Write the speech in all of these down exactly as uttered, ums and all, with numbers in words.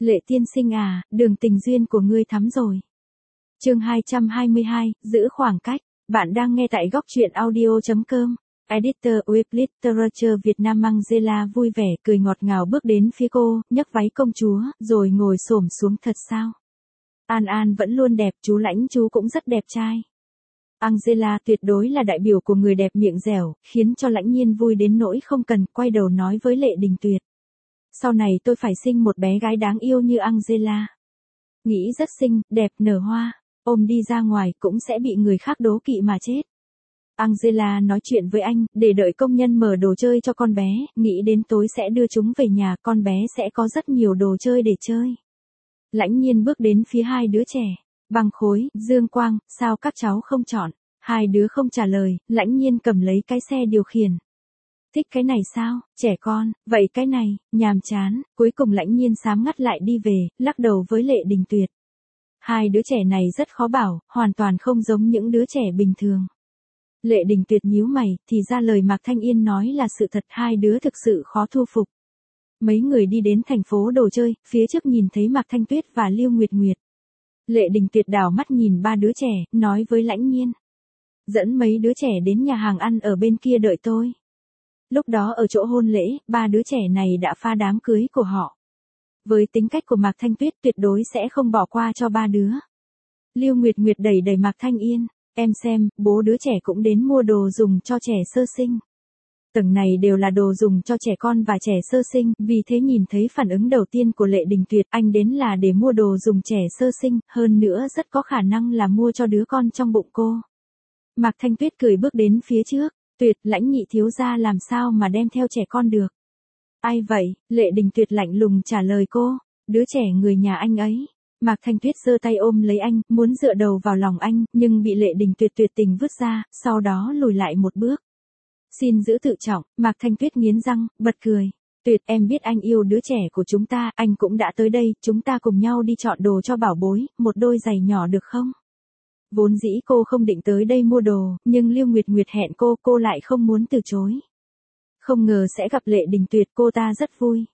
Lệ tiên sinh à, đường tình duyên của ngươi thắm rồi. Chương hai trăm hai mươi hai, giữ khoảng cách. Bạn đang nghe tại góc truyện audio chấm com. Editor with Literature Việt Nam Angela vui vẻ cười ngọt ngào bước đến phía cô, nhấc váy công chúa, rồi ngồi xổm xuống. Thật sao? An An vẫn luôn đẹp, chú Lãnh chú cũng rất đẹp trai. Angela tuyệt đối là đại biểu của người đẹp miệng dẻo, khiến cho Lãnh Nhiên vui đến nỗi không cần quay đầu nói với Lệ Đình Tuyệt. Sau này tôi phải sinh một bé gái đáng yêu như Angela. Nghĩ rất xinh, đẹp, nở hoa, ôm đi ra ngoài cũng sẽ bị người khác đố kỵ mà chết. Angela nói chuyện với anh, để đợi công nhân mở đồ chơi cho con bé, nghĩ đến tối sẽ đưa chúng về nhà, con bé sẽ có rất nhiều đồ chơi để chơi. Lãnh Nhiên bước đến phía hai đứa trẻ. Băng Khối, Dương Quang, sao các cháu không chọn? Hai đứa không trả lời, Lãnh Nhiên cầm lấy cái xe điều khiển. Thích cái này sao, trẻ con, vậy cái này, nhàm chán, cuối cùng Lãnh Nhiên sám ngắt lại đi về, lắc đầu với Lệ Đình Tuyệt. Hai đứa trẻ này rất khó bảo, hoàn toàn không giống những đứa trẻ bình thường. Lệ Đình Tuyệt nhíu mày, thì ra lời Mạc Thanh Yên nói là sự thật, hai đứa thực sự khó thu phục. Mấy người đi đến thành phố đồ chơi, phía trước nhìn thấy Mạc Thanh Tuyết và Lưu Nguyệt Nguyệt. Lệ Đình Tuyệt đảo mắt nhìn ba đứa trẻ, nói với Lãnh Nhiên. Dẫn mấy đứa trẻ đến nhà hàng ăn ở bên kia đợi tôi. Lúc đó ở chỗ hôn lễ, ba đứa trẻ này đã phá đám cưới của họ. Với tính cách của Mạc Thanh Tuyết tuyệt đối sẽ không bỏ qua cho ba đứa. Lưu Nguyệt Nguyệt đẩy đẩy Mạc Thanh Yên, em xem, bố đứa trẻ cũng đến mua đồ dùng cho trẻ sơ sinh. Tầng này đều là đồ dùng cho trẻ con và trẻ sơ sinh, vì thế nhìn thấy phản ứng đầu tiên của Lệ Đình Tuyệt, anh đến là để mua đồ dùng trẻ sơ sinh, hơn nữa rất có khả năng là mua cho đứa con trong bụng cô. Mạc Thanh Tuyết cười bước đến phía trước, Tuyệt, Lãnh nhị thiếu gia làm sao mà đem theo trẻ con được. Ai vậy? Lệ Đình Tuyệt lạnh lùng trả lời cô, đứa trẻ người nhà anh ấy. Mạc Thanh Tuyết giơ tay ôm lấy anh, muốn dựa đầu vào lòng anh, nhưng bị Lệ Đình Tuyệt tuyệt tình vứt ra, sau đó lùi lại một bước. Xin giữ tự trọng, Mạc Thanh Tuyết nghiến răng, bật cười. Tuyệt, em biết anh yêu đứa trẻ của chúng ta, anh cũng đã tới đây, chúng ta cùng nhau đi chọn đồ cho bảo bối, một đôi giày nhỏ được không? Vốn dĩ cô không định tới đây mua đồ, nhưng Lưu Nguyệt Nguyệt hẹn cô, cô lại không muốn từ chối. Không ngờ sẽ gặp Lệ Đình Tuyệt, cô ta rất vui.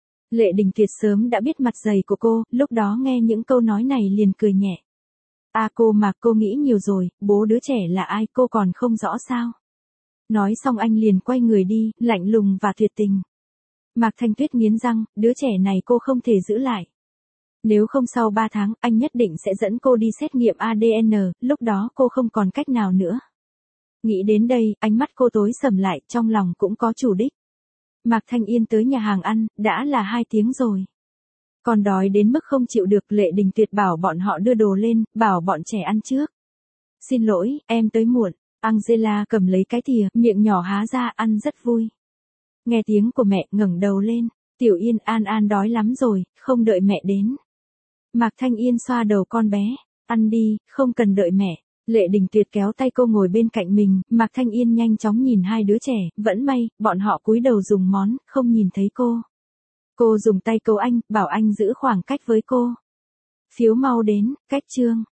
Lệ Đình Tuyệt sớm đã biết mặt dày của cô, lúc đó nghe những câu nói này liền cười nhẹ. À cô mà cô nghĩ nhiều rồi, bố đứa trẻ là ai cô còn không rõ sao? Nói xong anh liền quay người đi, lạnh lùng và tuyệt tình. Mạc Thanh Tuyết nghiến răng, đứa trẻ này cô không thể giữ lại. Nếu không sau ba tháng, anh nhất định sẽ dẫn cô đi xét nghiệm a đê en, lúc đó cô không còn cách nào nữa. Nghĩ đến đây, ánh mắt cô tối sầm lại, trong lòng cũng có chủ đích. Mạc Thanh Yên tới nhà hàng ăn, đã là hai tiếng rồi. Còn đói đến mức không chịu được, Lệ Đình Tuyệt bảo bọn họ đưa đồ lên, bảo bọn trẻ ăn trước. Xin lỗi, em tới muộn. Angela cầm lấy cái thìa, miệng nhỏ há ra, ăn rất vui. Nghe tiếng của mẹ, ngẩng đầu lên. Tiểu Yên, An An đói lắm rồi, không đợi mẹ đến. Mạc Thanh Yên xoa đầu con bé. Ăn đi, không cần đợi mẹ. Lệ Đình Tuyệt kéo tay cô ngồi bên cạnh mình, Mạc Thanh Yên nhanh chóng nhìn hai đứa trẻ, vẫn may, bọn họ cúi đầu dùng món, không nhìn thấy cô. Cô dùng tay câu anh, bảo anh giữ khoảng cách với cô. Phiếu mau đến, cách chương.